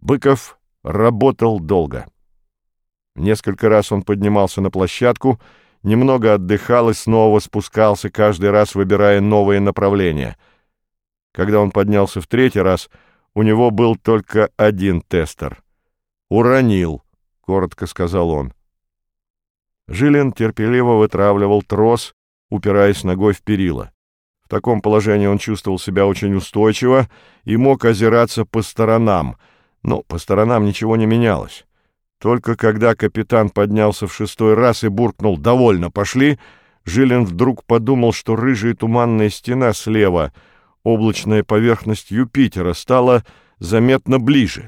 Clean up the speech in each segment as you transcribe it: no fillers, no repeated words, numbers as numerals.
Быков работал долго. Несколько раз он поднимался на площадку, немного отдыхал и снова спускался, каждый раз выбирая новые направления. Когда он поднялся в третий раз, у него был только один тестер. «Уронил», — коротко сказал он. Жилин терпеливо вытравливал трос, упираясь ногой в перила. В таком положении он чувствовал себя очень устойчиво и мог озираться по сторонам, но по сторонам ничего не менялось. Только когда капитан поднялся в 6-й раз и буркнул «Довольно, пошли!», Жилин вдруг подумал, что рыжая туманная стена слева, облачная поверхность Юпитера, стала заметно ближе.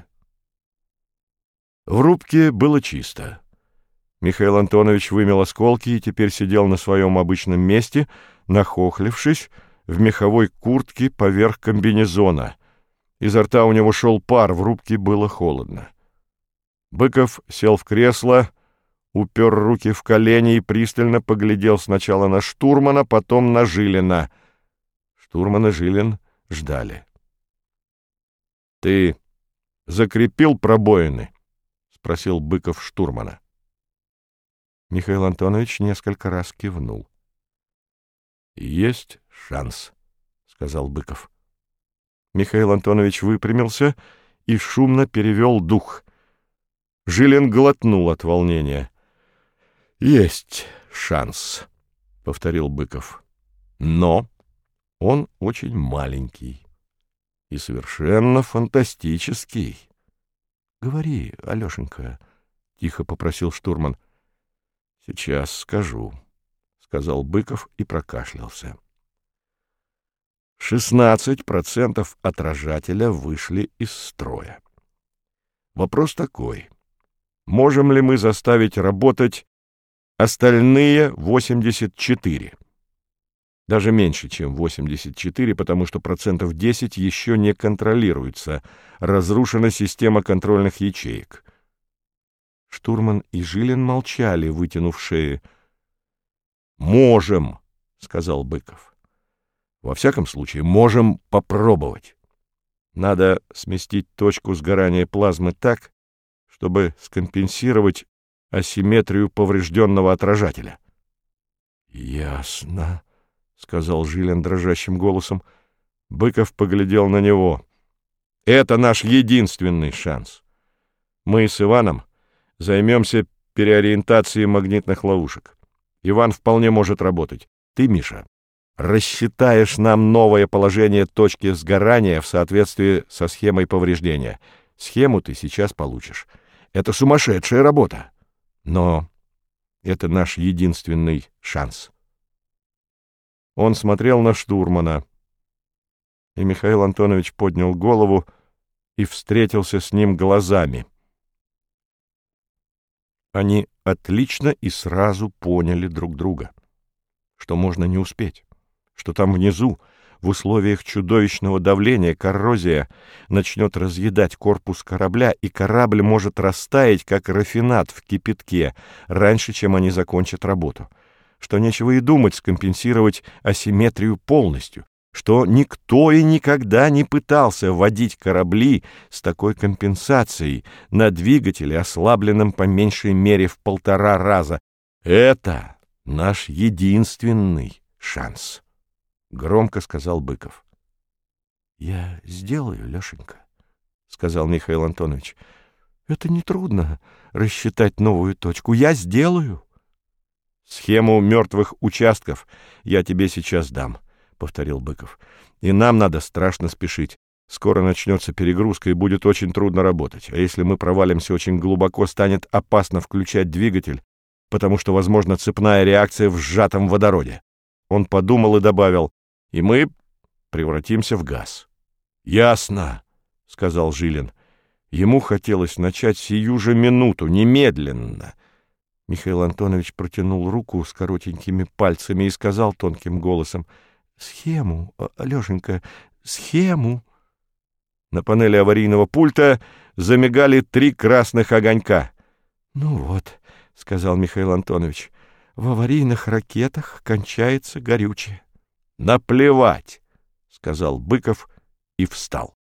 В рубке было чисто. Михаил Антонович вымел осколки и теперь сидел на своем обычном месте, нахохлившись, в меховой куртке поверх комбинезона. Изо рта у него шел пар, в рубке было холодно. Быков сел в кресло, упер руки в колени и пристально поглядел сначала на штурмана, потом на Жилина. Штурман и Жилин ждали. — Ты закрепил пробоины? — спросил Быков штурмана. Михаил Антонович несколько раз кивнул. — Есть шанс, — сказал Быков. Михаил Антонович выпрямился и шумно перевел дух. Жилин глотнул от волнения. — Есть шанс, — повторил Быков. — Но он очень маленький и совершенно фантастический. — Говори, Алешенька, — тихо попросил штурман. — Сейчас скажу, — сказал Быков и прокашлялся. 16% отражателя вышли из строя. Вопрос такой: можем ли мы заставить работать остальные 84? Даже меньше, чем 84, потому что 10% еще не контролируется. Разрушена система контрольных ячеек. Штурман и Жилин молчали, вытянув шеи. «Можем», — сказал Быков. «Во всяком случае, можем попробовать. Надо сместить точку сгорания плазмы так, чтобы скомпенсировать асимметрию поврежденного отражателя». «Ясно», — сказал Жилин дрожащим голосом. Быков поглядел на него. «Это наш единственный шанс. Мы с Иваном займемся переориентацией магнитных ловушек. Иван вполне может работать. Ты, Миша, рассчитаешь нам новое положение точки сгорания в соответствии со схемой повреждения. Схему ты сейчас получишь. Это сумасшедшая работа. Но это наш единственный шанс». Он смотрел на штурмана, и Михаил Антонович поднял голову и встретился с ним глазами. Они отлично и сразу поняли друг друга, что можно не успеть, что там внизу, в условиях чудовищного давления, коррозия начнет разъедать корпус корабля, и корабль может растаять, как рафинад в кипятке, раньше, чем они закончат работу, что нечего и думать скомпенсировать асимметрию полностью, что никто и никогда не пытался вводить корабли с такой компенсацией на двигателе, ослабленном по меньшей мере в 1,5 раза. Это наш единственный шанс, — громко сказал Быков. — Я сделаю, Лешенька, — сказал Михаил Антонович. — Это нетрудно рассчитать новую точку. Я сделаю. — Схему мертвых участков я тебе сейчас дам, — повторил Быков. — И нам надо страшно спешить. Скоро начнется перегрузка, и будет очень трудно работать. А если мы провалимся очень глубоко, станет опасно включать двигатель, потому что, возможно, цепная реакция в сжатом водороде. Он подумал и добавил: и мы превратимся в газ. — Ясно, — сказал Жилин. Ему хотелось начать сию же минуту, немедленно. Михаил Антонович протянул руку с коротенькими пальцами и сказал тонким голосом: — Схему, Алешенька, схему. На панели аварийного пульта замигали 3 красных огонька. — Ну вот, — сказал Михаил Антонович, — в аварийных ракетах кончается горючее. — Наплевать, — сказал Быков и встал.